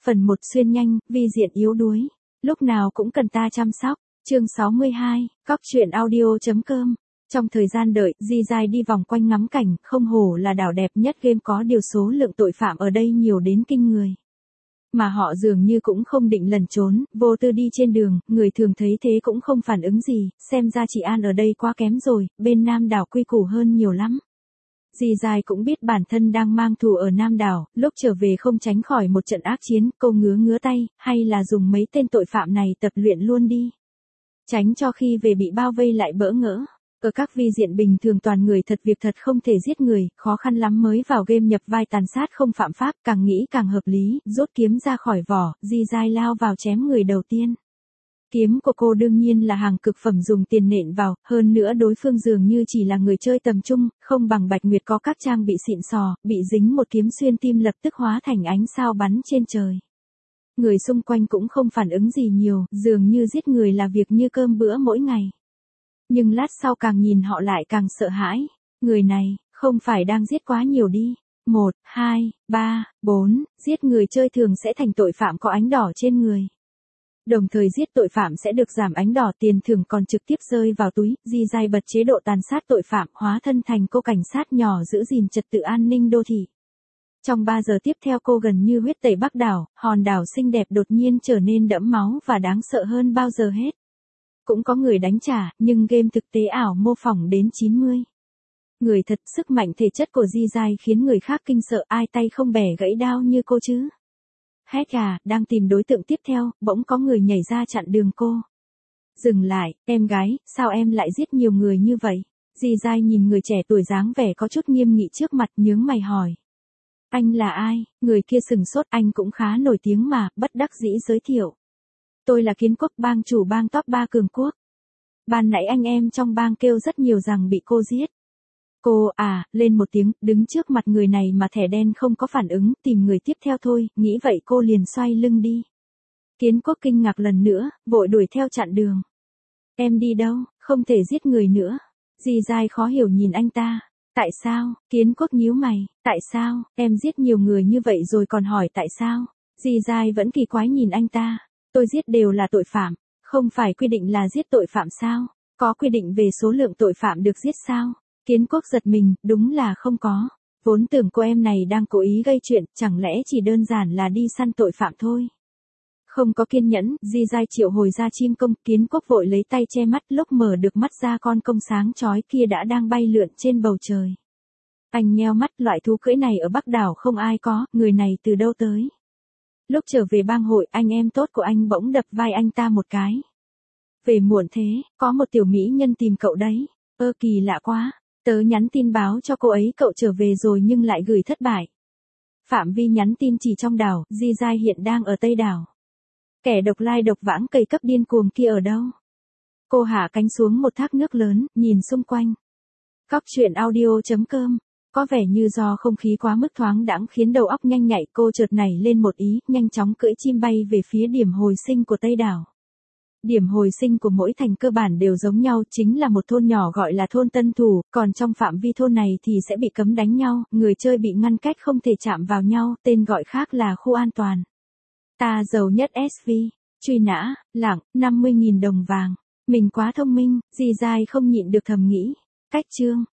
Phần 1 xuyên nhanh, vi diện yếu đuối. Lúc nào cũng cần ta chăm sóc. Chương 62, Cóc truyện audio.com. Trong thời gian đợi, Di Giai đi vòng quanh ngắm cảnh, không hổ là đảo đẹp nhất game, có điều số lượng tội phạm ở đây nhiều đến kinh người. Mà họ dường như cũng không định lẩn trốn, vô tư đi trên đường, người thường thấy thế cũng không phản ứng gì, xem ra trị an ở đây quá kém rồi, bên Nam đảo quy củ hơn nhiều lắm. Di Giai cũng biết bản thân đang mang thù ở Nam đảo, lúc trở về không tránh khỏi một trận ác chiến, cô ngứa tay, hay là dùng mấy tên tội phạm này tập luyện luôn đi. Tránh cho khi về bị bao vây lại bỡ ngỡ. Ở các vi diện bình thường toàn người thật việc thật không thể giết người, khó khăn lắm mới vào game nhập vai tàn sát không phạm pháp, càng nghĩ càng hợp lý, rút kiếm ra khỏi vỏ, Di Giai lao vào chém người đầu tiên. Kiếm của cô đương nhiên là hàng cực phẩm dùng tiền nện vào, hơn nữa đối phương dường như chỉ là người chơi tầm trung, không bằng Bạch Nguyệt có các trang bị xịn sò, bị dính một kiếm xuyên tim lập tức hóa thành ánh sao bắn trên trời. Người xung quanh cũng không phản ứng gì nhiều, dường như giết người là việc như cơm bữa mỗi ngày. Nhưng lát sau càng nhìn họ lại càng sợ hãi. Người này, không phải đang giết quá nhiều đi. 1, 2, 3, 4, giết người chơi thường sẽ thành tội phạm có ánh đỏ trên người. Đồng thời giết tội phạm sẽ được giảm ánh đỏ, tiền thưởng còn trực tiếp rơi vào túi. Di Giai bật chế độ tàn sát tội phạm, hóa thân thành cô cảnh sát nhỏ giữ gìn trật tự an ninh đô thị. Trong 3 giờ tiếp theo cô gần như huyết tẩy Bắc đảo, hòn đảo xinh đẹp đột nhiên trở nên đẫm máu và đáng sợ hơn bao giờ hết. Cũng có người đánh trả, nhưng game thực tế ảo mô phỏng đến 90. Người thật, sức mạnh thể chất của Di Giai khiến người khác kinh sợ, ai tay không bẻ gãy đao như cô chứ. Hét à, đang tìm đối tượng tiếp theo, bỗng có người nhảy ra chặn đường cô. Dừng lại, em gái, sao em lại giết nhiều người như vậy? Di Giai nhìn người trẻ tuổi dáng vẻ có chút nghiêm nghị trước mặt, nhướng mày hỏi. Anh là ai? Người kia sừng sốt, anh cũng khá nổi tiếng mà, bất đắc dĩ giới thiệu. Tôi là Kiến Quốc, bang chủ bang top 3 cường quốc. Ban nãy anh em trong bang kêu rất nhiều rằng bị cô giết. Cô à, lên một tiếng, đứng trước mặt người này mà thẻ đen không có phản ứng, tìm người tiếp theo thôi, nghĩ vậy cô liền xoay lưng đi. Kiến Quốc kinh ngạc lần nữa, vội đuổi theo chặn đường. Em đi đâu, không thể giết người nữa. Di Giai khó hiểu nhìn anh ta. Tại sao? Kiến Quốc nhíu mày, tại sao, em giết nhiều người như vậy rồi còn hỏi tại sao? Di Giai vẫn kỳ quái nhìn anh ta. Tôi giết đều là tội phạm, không phải quy định là giết tội phạm sao? Có quy định về số lượng tội phạm được giết sao? Kiến Quốc giật mình, đúng là không có. Vốn tưởng cô em này đang cố ý gây chuyện, chẳng lẽ chỉ đơn giản là đi săn tội phạm thôi. Không có kiên nhẫn, Di Giai triệu hồi ra chim công, Kiến Quốc vội lấy tay che mắt, lúc mở được mắt ra con công sáng chói kia đã đang bay lượn trên bầu trời. Anh nheo mắt, loại thú cưỡi này ở Bắc đảo không ai có, người này từ đâu tới? Lúc trở về bang hội, anh em tốt của anh bỗng đập vai anh ta một cái. Về muộn thế, có một tiểu mỹ nhân tìm cậu đấy. Kỳ lạ quá, tớ nhắn tin báo cho cô ấy cậu trở về rồi nhưng lại gửi thất bại. Phạm vi nhắn tin chỉ trong đảo, Di Giai hiện đang ở Tây đảo. Kẻ độc lai độc vãng cày cấp điên cuồng kia ở đâu? Cô hạ cánh xuống một thác nước lớn, nhìn xung quanh. Cóc truyện audio.com. Có vẻ như do không khí quá mức thoáng đãng khiến đầu óc nhanh nhạy, cô chợt nảy lên một ý, nhanh chóng cưỡi chim bay về phía điểm hồi sinh của Tây đảo. Điểm hồi sinh của mỗi thành cơ bản đều giống nhau, chính là một thôn nhỏ gọi là thôn Tân Thủ, còn trong phạm vi thôn này thì sẽ bị cấm đánh nhau, người chơi bị ngăn cách không thể chạm vào nhau, tên gọi khác là khu an toàn. Ta giàu nhất SV, truy nã, lặng, 50.000 đồng vàng. Mình quá thông minh, Di Giai không nhịn được thầm nghĩ. Cách chương.